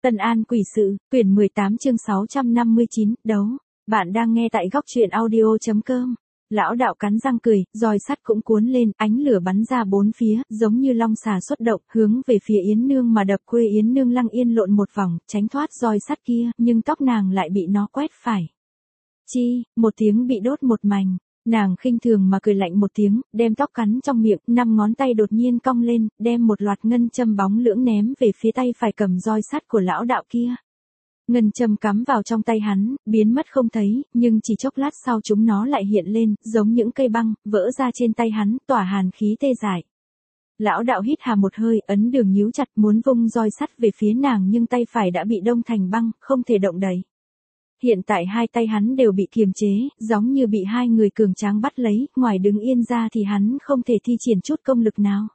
Tân An Quỷ Sự, quyển 18 chương 659, đấu. Bạn đang nghe tại góc truyện audio.com. Lão đạo cắn răng cười, roi sắt cũng cuốn lên, ánh lửa bắn ra bốn phía, giống như long xà xuất động, hướng về phía Yến Nương mà đập. Quê Yến Nương lăng yên lộn một vòng, tránh thoát roi sắt kia, nhưng tóc nàng lại bị nó quét phải. Chi, một tiếng bị đốt một mảnh. Nàng khinh thường mà cười lạnh một tiếng, đem tóc cắn trong miệng, 5 ngón tay đột nhiên cong lên, đem một loạt ngân châm bóng lưỡng ném về phía tay phải cầm roi sắt của lão đạo kia. Ngân châm cắm vào trong tay hắn, biến mất không thấy, nhưng chỉ chốc lát sau chúng nó lại hiện lên, giống những cây băng, vỡ ra trên tay hắn, tỏa hàn khí tê dại. Lão đạo hít hà một hơi, ấn đường nhíu chặt muốn vung roi sắt về phía nàng nhưng tay phải đã bị đông thành băng, không thể động đậy. Hiện tại hai tay hắn đều bị kiềm chế, giống như bị hai người cường tráng bắt lấy, ngoài đứng yên ra thì hắn không thể thi triển chút công lực nào.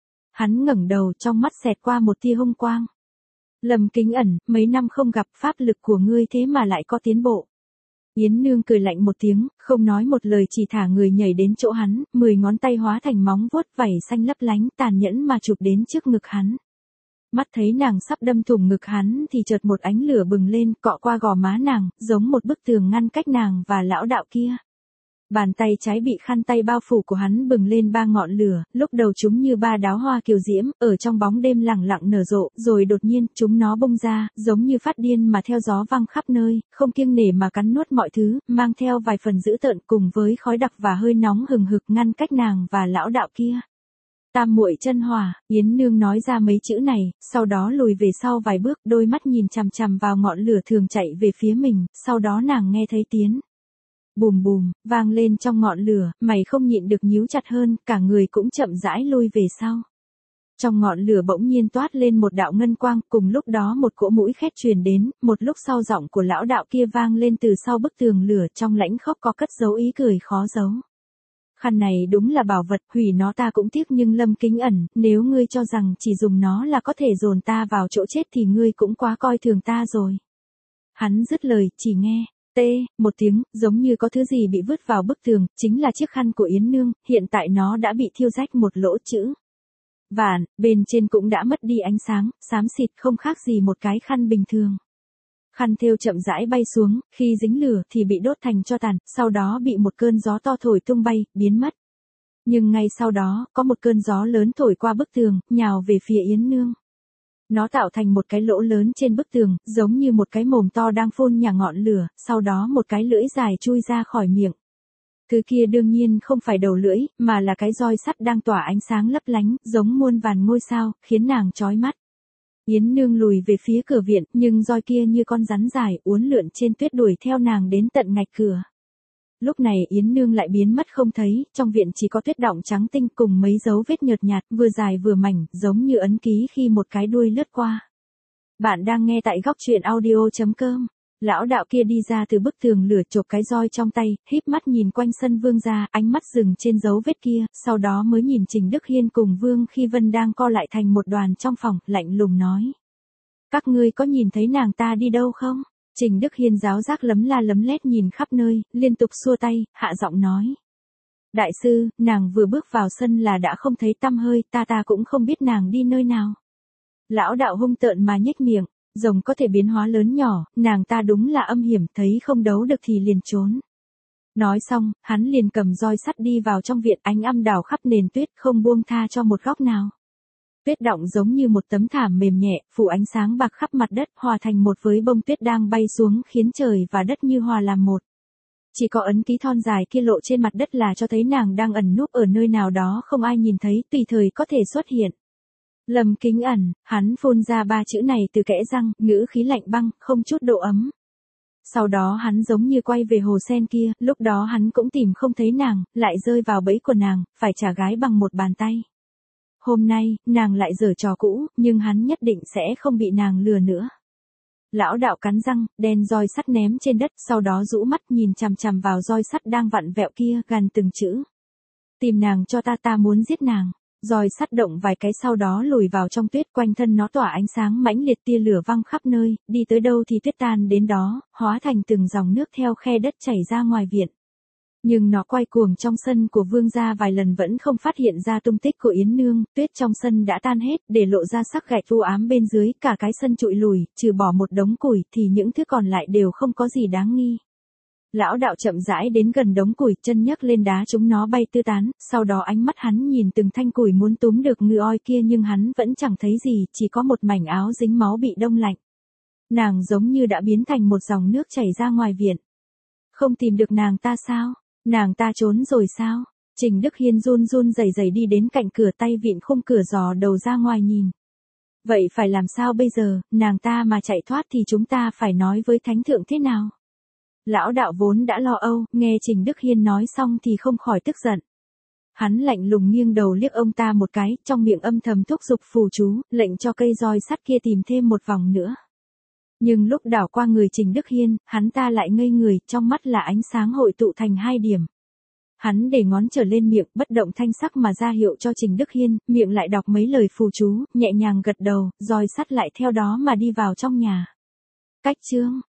Hắn ngẩng đầu, trong mắt xẹt qua một tia hung quang. Lâm Kính Ẩn, mấy năm không gặp, pháp lực của ngươi thế mà lại có tiến bộ. Yến Nương cười lạnh một tiếng, không nói một lời chỉ thả người nhảy đến chỗ hắn, 10 ngón tay hóa thành móng vuốt vảy xanh lấp lánh, tàn nhẫn mà chụp đến trước ngực hắn. Mắt thấy nàng sắp đâm thủng ngực hắn thì chợt một ánh lửa bừng lên, cọ qua gò má nàng, giống một bức tường ngăn cách nàng và lão đạo kia. Bàn tay trái bị khăn tay bao phủ của hắn bừng lên 3 ngọn lửa, lúc đầu chúng như 3 đóa hoa kiều diễm, ở trong bóng đêm lẳng lặng nở rộ, rồi đột nhiên, chúng nó bung ra, giống như phát điên mà theo gió văng khắp nơi, không kiêng nể mà cắn nuốt mọi thứ, mang theo vài phần dữ tợn cùng với khói đặc và hơi nóng hừng hực ngăn cách nàng và lão đạo kia. Tam muội chân hỏa, Yến Nương nói ra mấy chữ này, sau đó lùi về sau vài bước, đôi mắt nhìn chằm chằm vào ngọn lửa thường chạy về phía mình, sau đó nàng nghe thấy tiếng bùm bùm, vang lên trong ngọn lửa, mày không nhịn được nhíu chặt hơn, cả người cũng chậm rãi lui về sau. Trong ngọn lửa bỗng nhiên toát lên một đạo ngân quang, cùng lúc đó một cỗ mũi khét truyền đến, một lúc sau giọng của lão đạo kia vang lên từ sau bức tường lửa, trong lãnh khốc có cất giấu ý cười khó giấu. Khăn này đúng là bảo vật, hủy nó ta cũng tiếc nhưng Lâm Kính Ẩn, nếu ngươi cho rằng chỉ dùng nó là có thể dồn ta vào chỗ chết thì ngươi cũng quá coi thường ta rồi. Hắn dứt lời, chỉ nghe, một tiếng, giống như có thứ gì bị vứt vào bức tường, chính là chiếc khăn của Yến Nương, hiện tại nó đã bị thiêu rách một lỗ chữ vạn, bên trên cũng đã mất đi ánh sáng, xám xịt không khác gì một cái khăn bình thường. Khăn thêu chậm rãi bay xuống, khi dính lửa thì bị đốt thành tro tàn, sau đó bị một cơn gió to thổi tung bay, biến mất. Nhưng ngay sau đó, có một cơn gió lớn thổi qua bức tường, nhào về phía Yến Nương. Nó tạo thành một cái lỗ lớn trên bức tường, giống như một cái mồm to đang phun nhả ngọn lửa, sau đó một cái lưỡi dài chui ra khỏi miệng. Thứ kia đương nhiên không phải đầu lưỡi, mà là cái roi sắt đang tỏa ánh sáng lấp lánh, giống muôn vàn ngôi sao, khiến nàng chói mắt. Yến Nương lùi về phía cửa viện, nhưng roi kia như con rắn dài, uốn lượn trên tuyết đuổi theo nàng đến tận ngạch cửa. Lúc này Yến Nương lại biến mất không thấy, trong viện chỉ có tuyết đọng trắng tinh cùng mấy dấu vết nhợt nhạt, vừa dài vừa mảnh, giống như ấn ký khi một cái đuôi lướt qua. Bạn đang nghe tại góc truyện audio.com. Lão đạo kia đi ra từ bức tường lửa chộp cái roi trong tay, híp mắt nhìn quanh sân Vương gia, ánh mắt dừng trên dấu vết kia, sau đó mới nhìn Trình Đức Hiên cùng Vương Khi Vân đang co lại thành một đoàn trong phòng, lạnh lùng nói. Các ngươi có nhìn thấy nàng ta đi đâu không? Trình Đức Hiên giáo giác lấm la lấm lét nhìn khắp nơi, liên tục xua tay, hạ giọng nói. Đại sư, nàng vừa bước vào sân là đã không thấy tăm hơi, ta cũng không biết nàng đi nơi nào. Lão đạo hung tợn mà nhếch miệng. Rồng có thể biến hóa lớn nhỏ, nàng ta đúng là âm hiểm, thấy không đấu được thì liền trốn. Nói xong, hắn liền cầm roi sắt đi vào trong viện, ánh âm đảo khắp nền tuyết, không buông tha cho một góc nào. Tuyết đọng giống như một tấm thảm mềm nhẹ, phủ ánh sáng bạc khắp mặt đất, hòa thành một với bông tuyết đang bay xuống, khiến trời và đất như hòa làm một. Chỉ có ấn ký thon dài kia lộ trên mặt đất là cho thấy nàng đang ẩn núp ở nơi nào đó không ai nhìn thấy, tùy thời có thể xuất hiện. Lâm Kính Ẩn, hắn phun ra 3 chữ này từ kẽ răng, ngữ khí lạnh băng, không chút độ ấm. Sau đó hắn giống như quay về hồ sen kia, lúc đó hắn cũng tìm không thấy nàng, lại rơi vào bẫy của nàng, phải trả gái bằng một bàn tay. Hôm nay, nàng lại giở trò cũ, nhưng hắn nhất định sẽ không bị nàng lừa nữa. Lão đạo cắn răng, đen roi sắt ném trên đất, sau đó rũ mắt nhìn chằm chằm vào roi sắt đang vặn vẹo kia, gằn từng chữ. Tìm nàng cho ta muốn giết nàng. Roi sắt động vài cái sau đó lùi vào trong tuyết, quanh thân nó tỏa ánh sáng mãnh liệt, tia lửa văng khắp nơi, đi tới đâu thì tuyết tan đến đó, hóa thành từng dòng nước theo khe đất chảy ra ngoài viện. Nhưng nó quay cuồng trong sân của Vương gia vài lần vẫn không phát hiện ra tung tích của Yến Nương, tuyết trong sân đã tan hết, để lộ ra sắc gạch u ám bên dưới, cả cái sân trụi lùi, trừ bỏ một đống củi thì những thứ còn lại đều không có gì đáng nghi. Lão đạo chậm rãi đến gần đống củi, chân nhấc lên đá chúng nó bay tứ tán, sau đó ánh mắt hắn nhìn từng thanh củi muốn túm được ngư oi kia nhưng hắn vẫn chẳng thấy gì, chỉ có một mảnh áo dính máu bị đông lạnh. Nàng giống như đã biến thành một dòng nước chảy ra ngoài viện. Không tìm được nàng ta sao? Nàng ta trốn rồi sao? Trình Đức Hiên run run rẩy rẩy đi đến cạnh cửa, tay vịn khung cửa dò đầu ra ngoài nhìn. Vậy phải làm sao bây giờ, nàng ta mà chạy thoát thì chúng ta phải nói với thánh thượng thế nào? Lão đạo vốn đã lo âu, nghe Trình Đức Hiên nói xong thì không khỏi tức giận. Hắn lạnh lùng nghiêng đầu liếc ông ta một cái, trong miệng âm thầm thúc giục phù chú, lệnh cho cây roi sắt kia tìm thêm một vòng nữa. Nhưng lúc đảo qua người Trình Đức Hiên, hắn ta lại ngây người, trong mắt là ánh sáng hội tụ thành 2 điểm. Hắn để ngón trở lên miệng, bất động thanh sắc mà ra hiệu cho Trình Đức Hiên, miệng lại đọc mấy lời phù chú, nhẹ nhàng gật đầu, roi sắt lại theo đó mà đi vào trong nhà. Cách chương